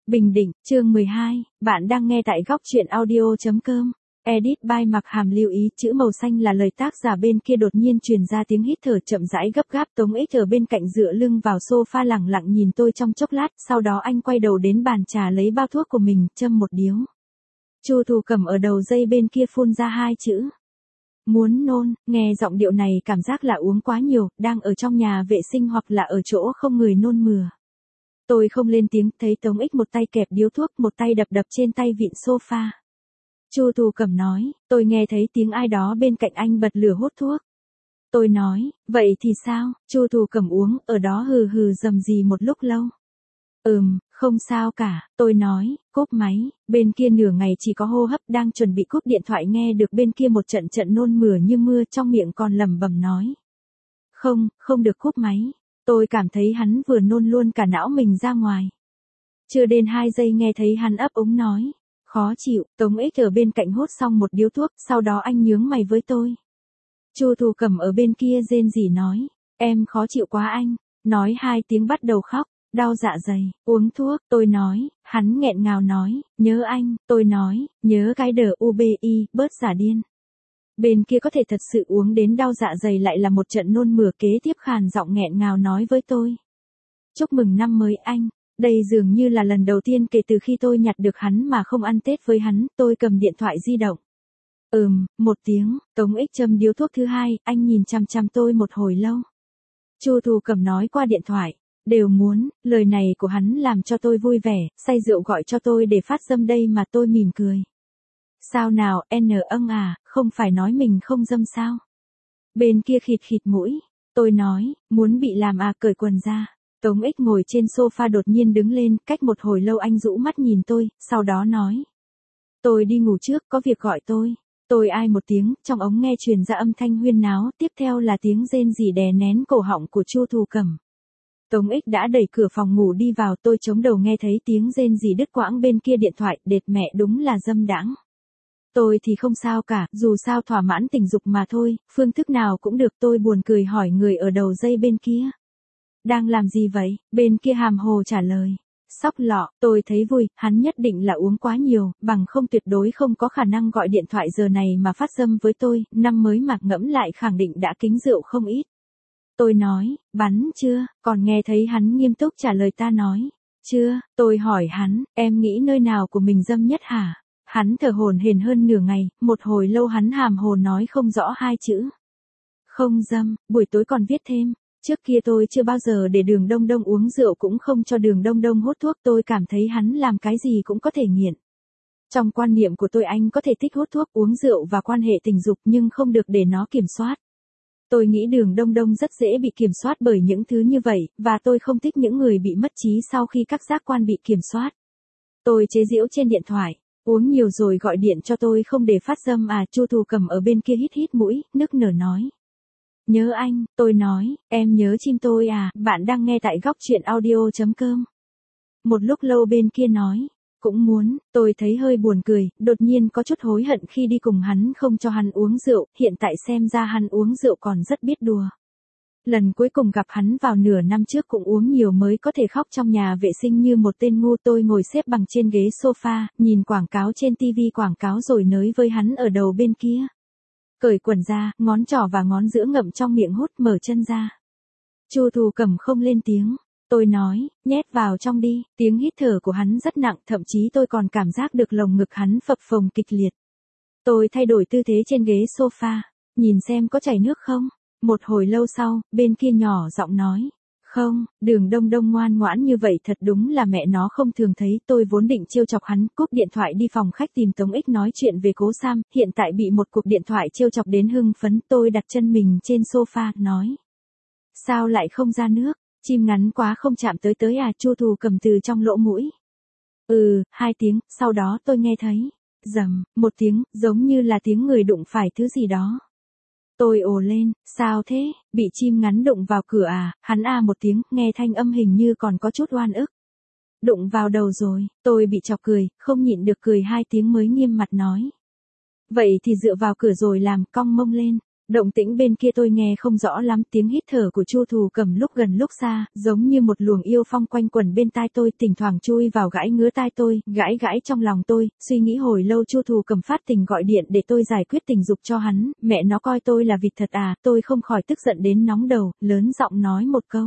Bình Định, chương 12, bạn đang nghe tại góc truyện audio.com. Edit by Mặc Hàm lưu ý chữ màu xanh là lời tác giả bên kia đột nhiên truyền ra tiếng hít thở chậm rãi gấp gáp. Tống Ích ở bên cạnh dựa lưng vào sofa lẳng lặng nhìn tôi trong chốc lát, sau đó anh quay đầu đến bàn trà lấy bao thuốc của mình, châm một điếu. Chu Thù Cầm ở đầu dây bên kia phun ra hai chữ. Muốn nôn, nghe giọng điệu này cảm giác là uống quá nhiều, đang ở trong nhà vệ sinh hoặc là ở chỗ không người nôn mửa. Tôi không lên tiếng, thấy Tống Ích một tay kẹp điếu thuốc, một tay đập đập trên tay vịn sofa. Chu Thù Cầm nói, tôi nghe thấy tiếng ai đó bên cạnh anh bật lửa hút thuốc. Tôi nói, vậy thì sao? Chu Thù Cầm uống, ở đó hừ hừ rầm rì một lúc lâu. Không sao cả, tôi nói, cúp máy. Bên kia nửa ngày chỉ có hô hấp, đang chuẩn bị cúp điện thoại nghe được bên kia một trận trận nôn mửa như mưa, trong miệng còn lẩm bẩm nói. Không được cúp máy. Tôi cảm thấy hắn vừa nôn luôn cả não mình ra ngoài. Chưa đến 2 giây nghe thấy hắn ấp úng nói. Khó chịu. Tống Ích ở bên cạnh hút xong một điếu thuốc, sau đó anh nhướng mày với tôi. Chu Thù Cầm ở bên kia rên rỉ nói. Em khó chịu quá anh. Nói 2 tiếng bắt đầu khóc. Đau dạ dày, uống thuốc, tôi nói. Hắn nghẹn ngào nói. Nhớ anh, tôi nói. Nhớ cái DUBI, bớt giả điên. Bên kia có thể thật sự uống đến đau dạ dày lại là một trận nôn mửa, kế tiếp khàn giọng nghẹn ngào nói với tôi. Chúc mừng năm mới anh. Đây dường như là lần đầu tiên kể từ khi tôi nhặt được hắn mà không ăn Tết với hắn. Tôi cầm điện thoại di động. Một tiếng. Tống Ích châm điếu thuốc thứ hai. Anh nhìn chằm chằm tôi một hồi lâu. Chu Thù Cầm nói qua điện thoại. Đều muốn. Lời này của hắn làm cho tôi vui vẻ. Say rượu gọi cho tôi để phát dâm đây mà. Tôi mỉm cười. Sao nào, không phải nói mình không dâm sao? Bên kia khịt khịt mũi. Tôi nói, muốn bị làm cởi quần ra. Tống Ích ngồi trên sofa đột nhiên đứng lên, cách một hồi lâu anh rũ mắt nhìn tôi, sau đó nói. Tôi đi ngủ trước, có việc gọi tôi. Tôi ai một tiếng, trong ống nghe truyền ra âm thanh huyên náo, tiếp theo là tiếng rên rỉ đè nén cổ họng của Chu Thù Cầm. Tống Ích đã đẩy cửa phòng ngủ đi vào, tôi chống đầu nghe thấy tiếng rên rỉ đứt quãng bên kia điện thoại, đệt mẹ đúng là dâm đãng. Tôi thì không sao cả, dù sao thỏa mãn tình dục mà thôi, phương thức nào cũng được. Tôi buồn cười hỏi người ở đầu dây bên kia. Đang làm gì vậy? Bên kia hàm hồ trả lời. Sóc lọ. Tôi thấy vui, hắn nhất định là uống quá nhiều, bằng không tuyệt đối không có khả năng gọi điện thoại giờ này mà phát dâm với tôi. Năm mới mà ngẫm lại khẳng định đã kính rượu không ít. Tôi nói, bắn chưa? Còn nghe thấy hắn nghiêm túc trả lời ta nói. Chưa. Tôi hỏi hắn, em nghĩ nơi nào của mình dâm nhất hả? Hắn thở hổn hển hơn nửa ngày, một hồi lâu hắn hàm hồ nói không rõ 2 chữ. Không dâm. Buổi tối còn viết thêm. Trước kia tôi chưa bao giờ để Đường Đông Đông uống rượu, cũng không cho Đường Đông Đông hút thuốc. Tôi cảm thấy hắn làm cái gì cũng có thể nghiện. Trong quan niệm của tôi anh có thể thích hút thuốc, uống rượu và quan hệ tình dục nhưng không được để nó kiểm soát. Tôi nghĩ Đường Đông Đông rất dễ bị kiểm soát bởi những thứ như vậy, và tôi không thích những người bị mất trí sau khi các giác quan bị kiểm soát. Tôi chế giễu trên điện thoại. Uống nhiều rồi gọi điện cho tôi không để phát dâm à? Chu Thù Cầm ở bên kia hít hít mũi, nức nở nói. Nhớ anh. Tôi nói, em nhớ chim tôi à? Bạn đang nghe tại góc truyện audio.com. Một lúc lâu bên kia nói. Cũng muốn. Tôi thấy hơi buồn cười, đột nhiên có chút hối hận khi đi cùng hắn không cho hắn uống rượu, hiện tại xem ra hắn uống rượu còn rất biết đùa. Lần cuối cùng gặp hắn vào nửa năm trước cũng uống nhiều mới có thể khóc trong nhà vệ sinh như một tên ngu. Tôi ngồi xếp bằng trên ghế sofa, nhìn quảng cáo trên TV quảng cáo rồi nới với hắn ở đầu bên kia. Cởi quần ra, ngón trỏ và ngón giữa ngậm trong miệng hút, mở chân ra. Chu Thù Cầm không lên tiếng. Tôi nói, nhét vào trong đi. Tiếng hít thở của hắn rất nặng, thậm chí tôi còn cảm giác được lồng ngực hắn phập phồng kịch liệt. Tôi thay đổi tư thế trên ghế sofa, nhìn xem có chảy nước không. Một hồi lâu sau, bên kia nhỏ giọng nói. Không. Đường Đông Đông ngoan ngoãn như vậy thật đúng là mẹ nó không thường thấy. Tôi vốn định trêu chọc hắn, cúp điện thoại đi phòng khách tìm Tống Ích nói chuyện về Cố Sam, hiện tại bị một cuộc điện thoại trêu chọc đến hưng phấn. Tôi đặt chân mình trên sofa, nói. Sao lại không ra nước? Chim ngắn quá không chạm tới à? Chu Thù Cầm từ trong lỗ mũi. 2 tiếng, sau đó tôi nghe thấy. Rầm, một tiếng, giống như là tiếng người đụng phải thứ gì đó. Tôi ồ lên, sao thế? Bị chim ngắn đụng vào cửa à? Hắn một tiếng, nghe thanh âm hình như còn có chút oan ức. Đụng vào đầu rồi. Tôi bị chọc cười, không nhịn được cười 2 tiếng mới nghiêm mặt nói. Vậy thì dựa vào cửa rồi làm, cong mông lên. Động tĩnh bên kia tôi nghe không rõ lắm, tiếng hít thở của Chu Thù Cầm lúc gần lúc xa, giống như một luồng yêu phong quanh quẩn bên tai tôi, thỉnh thoảng chui vào gãi ngứa tai tôi, gãi gãi trong lòng tôi, suy nghĩ hồi lâu. Chu Thù Cầm phát tình gọi điện để tôi giải quyết tình dục cho hắn, mẹ nó coi tôi là vịt thật à, tôi không khỏi tức giận đến nóng đầu, lớn giọng nói một câu.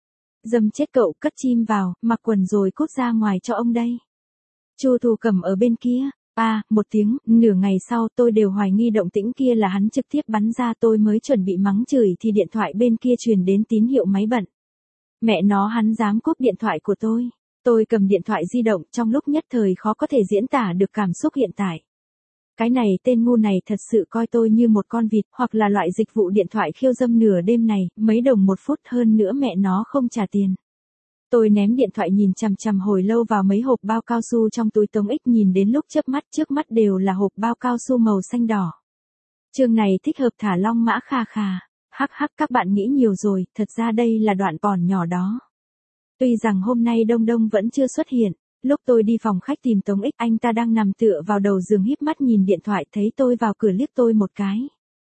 Dâm chết cậu, cất chim vào, mặc quần rồi cút ra ngoài cho ông đây. Chu Thù Cầm ở bên kia. Một tiếng, nửa ngày sau tôi đều hoài nghi động tĩnh kia là hắn trực tiếp bắn ra, tôi mới chuẩn bị mắng chửi thì điện thoại bên kia truyền đến tín hiệu máy bận. Mẹ nó, hắn dám cúp điện thoại của tôi. Tôi cầm điện thoại di động, trong lúc nhất thời khó có thể diễn tả được cảm xúc hiện tại. Cái này, tên ngu này thật sự coi tôi như một con vịt, hoặc là loại dịch vụ điện thoại khiêu dâm nửa đêm này, mấy đồng một phút, hơn nữa mẹ nó không trả tiền. Tôi ném điện thoại nhìn chằm chằm hồi lâu vào mấy hộp bao cao su trong túi Tống Ích, nhìn đến lúc chớp mắt, trước mắt đều là hộp bao cao su màu xanh đỏ. Chương này thích hợp thả long mã kha kha. Hắc hắc, các bạn nghĩ nhiều rồi, thật ra đây là đoạn còn nhỏ đó. Tuy rằng hôm nay Đông Đông vẫn chưa xuất hiện, lúc tôi đi phòng khách tìm Tống Ích, anh ta đang nằm tựa vào đầu giường híp mắt nhìn điện thoại, thấy tôi vào cửa liếc tôi một cái.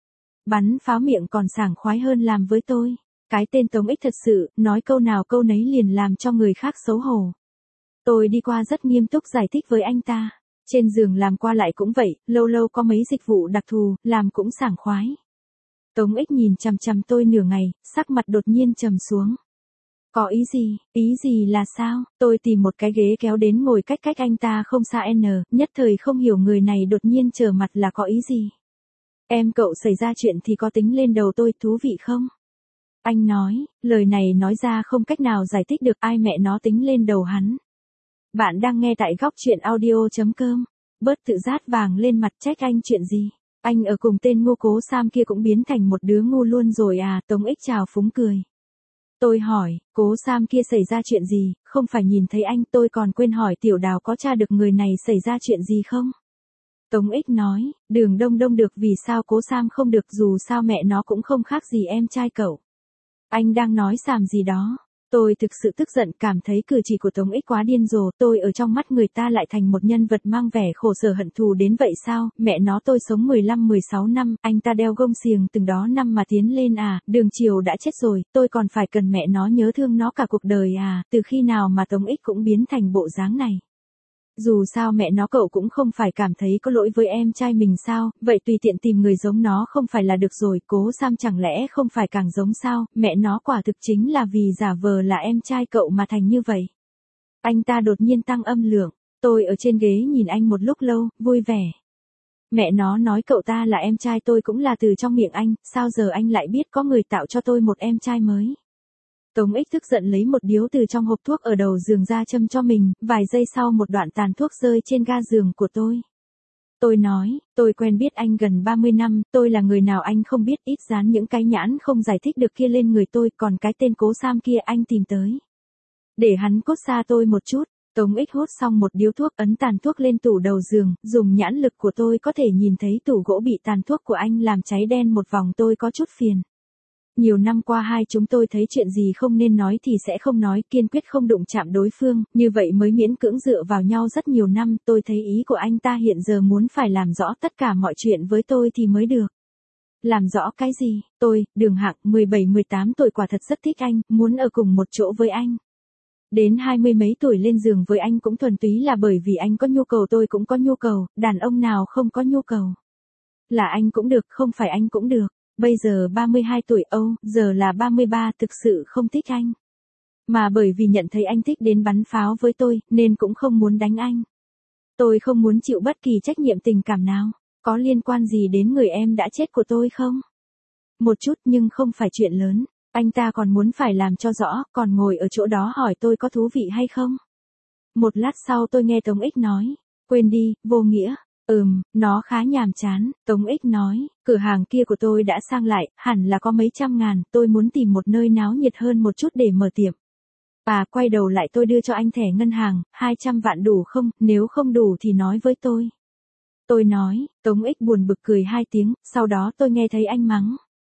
Bắn pháo miệng còn sảng khoái hơn làm với tôi. Cái tên Tống Ích thật sự, nói câu nào câu nấy liền làm cho người khác xấu hổ. Tôi đi qua rất nghiêm túc giải thích với anh ta. Trên giường làm qua lại cũng vậy, lâu lâu có mấy dịch vụ đặc thù, làm cũng sảng khoái. Tống Ích nhìn chằm chằm tôi nửa ngày, sắc mặt đột nhiên trầm xuống. Có ý gì là sao? Tôi tìm một cái ghế kéo đến ngồi cách anh ta không xa nhất thời không hiểu người này đột nhiên trở mặt là có ý gì. Em cậu xảy ra chuyện thì có tính lên đầu tôi, thú vị không? Anh nói, lời này nói ra không cách nào giải thích được, ai mẹ nó tính lên đầu hắn. Bạn đang nghe tại góc truyện audio.com. Bớt tự rát vàng lên mặt, trách anh chuyện gì? Anh ở cùng tên ngu Cố Sam kia cũng biến thành một đứa ngu luôn rồi à? Tống Ích chào phúng cười. Tôi hỏi, Cố Sam kia xảy ra chuyện gì, không phải nhìn thấy anh, tôi còn quên hỏi Tiểu Đào có tra được người này xảy ra chuyện gì không? Tống Ích nói, Đường Đông Đông được, vì sao Cố Sam không được, dù sao mẹ nó cũng không khác gì em trai cậu. Anh đang nói xàm gì đó. Tôi thực sự tức giận, cảm thấy cử chỉ của Tống Ích quá điên rồ, tôi ở trong mắt người ta lại thành một nhân vật mang vẻ khổ sở hận thù đến vậy sao? Mẹ nó, tôi sống 15-16 năm, anh ta đeo gông xiềng từng đó năm mà tiến lên à? Đường Triều đã chết rồi, tôi còn phải cần mẹ nó nhớ thương nó cả cuộc đời à? Từ khi nào mà Tống Ích cũng biến thành bộ dáng này? Dù sao mẹ nó cậu cũng không phải cảm thấy có lỗi với em trai mình sao, vậy tùy tiện tìm người giống nó không phải là được rồi. Cố Sam chẳng lẽ không phải càng giống sao, mẹ nó quả thực chính là vì giả vờ là em trai cậu mà thành như vậy. Anh ta đột nhiên tăng âm lượng, tôi ở trên ghế nhìn anh một lúc lâu, vui vẻ. Mẹ nó, nói cậu ta là em trai tôi cũng là từ trong miệng anh, sao giờ anh lại biết có người tạo cho tôi một em trai mới? Tống Ích tức giận lấy một điếu từ trong hộp thuốc ở đầu giường ra châm cho mình, vài giây sau một đoạn tàn thuốc rơi trên ga giường của tôi. Tôi nói, tôi quen biết anh gần 30 năm, tôi là người nào anh không biết, ít dán những cái nhãn không giải thích được kia lên người tôi, còn cái tên Cố Sam kia anh tìm tới. Để hắn cốt xa tôi một chút. Tống Ích hút xong một điếu thuốc, ấn tàn thuốc lên tủ đầu giường, dùng nhãn lực của tôi có thể nhìn thấy tủ gỗ bị tàn thuốc của anh làm cháy đen một vòng, tôi có chút phiền. Nhiều năm qua hai chúng tôi thấy chuyện gì không nên nói thì sẽ không nói, kiên quyết không đụng chạm đối phương, như vậy mới miễn cưỡng dựa vào nhau rất nhiều năm. Tôi thấy ý của anh ta hiện giờ muốn phải làm rõ tất cả mọi chuyện với tôi thì mới được. Làm rõ cái gì? Tôi, Đường Hạc, 17-18 tuổi, quả thật rất thích anh, muốn ở cùng một chỗ với anh. Đến 20 mấy tuổi lên giường với anh cũng thuần túy là bởi vì anh có nhu cầu, tôi cũng có nhu cầu, đàn ông nào không có nhu cầu. Là anh cũng được, không phải anh cũng được. Bây giờ 32 tuổi, giờ là 33, thực sự không thích anh. Mà bởi vì nhận thấy anh thích đến bắn pháo với tôi, nên cũng không muốn đánh anh. Tôi không muốn chịu bất kỳ trách nhiệm tình cảm nào. Có liên quan gì đến người em đã chết của tôi không? Một chút, nhưng không phải chuyện lớn. Anh ta còn muốn phải làm cho rõ, còn ngồi ở chỗ đó hỏi tôi có thú vị hay không. Một lát sau tôi nghe Tống Ích nói, quên đi, vô nghĩa. Nó khá nhàm chán. Tống Ích nói, cửa hàng kia của tôi đã sang lại, hẳn là có mấy trăm ngàn, tôi muốn tìm một nơi náo nhiệt hơn một chút để mở tiệm. Quay đầu lại tôi đưa cho anh thẻ ngân hàng, 200 vạn đủ không, nếu không đủ thì nói với tôi. Tôi nói, Tống Ích buồn bực cười 2 tiếng, sau đó tôi nghe thấy anh mắng.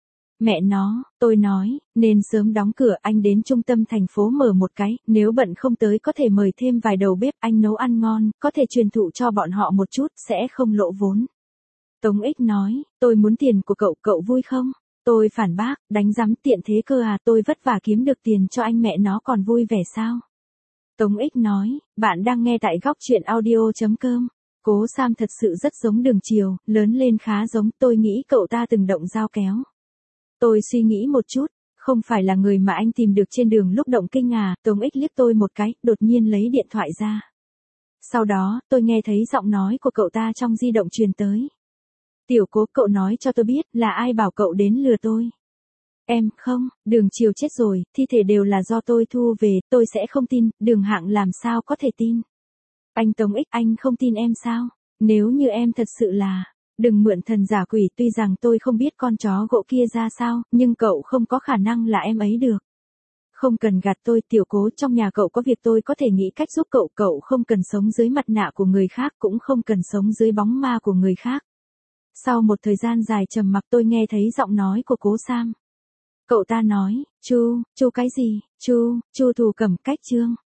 Mẹ nó, tôi nói, nên sớm đóng cửa, anh đến trung tâm thành phố mở một cái, nếu bận không tới có thể mời thêm vài đầu bếp, anh nấu ăn ngon, có thể truyền thụ cho bọn họ một chút, sẽ không lỗ vốn. Tống Ích nói, tôi muốn tiền của cậu, cậu vui không? Tôi phản bác, đánh rắm tiện thế cơ à, tôi vất vả kiếm được tiền cho anh mẹ nó còn vui vẻ sao? Tống Ích nói, bạn đang nghe tại góc truyện audio.com. Cố Sam thật sự rất giống Đường Chiều, lớn lên khá giống, tôi nghĩ cậu ta từng động dao kéo. Tôi suy nghĩ một chút, không phải là người mà anh tìm được trên đường lúc động kinh à, Tống Ích liếc tôi một cái, đột nhiên lấy điện thoại ra. Sau đó, tôi nghe thấy giọng nói của cậu ta trong di động truyền tới. Tiểu Cố, cậu nói cho tôi biết là ai bảo cậu đến lừa tôi. Em, không, Đường Chiều chết rồi, thi thể đều là do tôi thu về, tôi sẽ không tin, Đường Hạng làm sao có thể tin. Anh Tống Ích, anh không tin em sao? Nếu như em thật sự là, đừng mượn thần giả quỷ, tuy rằng tôi không biết con chó gỗ kia ra sao, nhưng cậu không có khả năng là em ấy được. Không cần gạt tôi, Tiểu Cố, trong nhà cậu có việc tôi có thể nghĩ cách giúp cậu, cậu không cần sống dưới mặt nạ của người khác, cũng không cần sống dưới bóng ma của người khác. Sau một thời gian dài trầm mặc tôi nghe thấy giọng nói của Cố Sam. Cậu ta nói, Chu Chu cái gì, Chu Thủ Cẩm Cách Trương.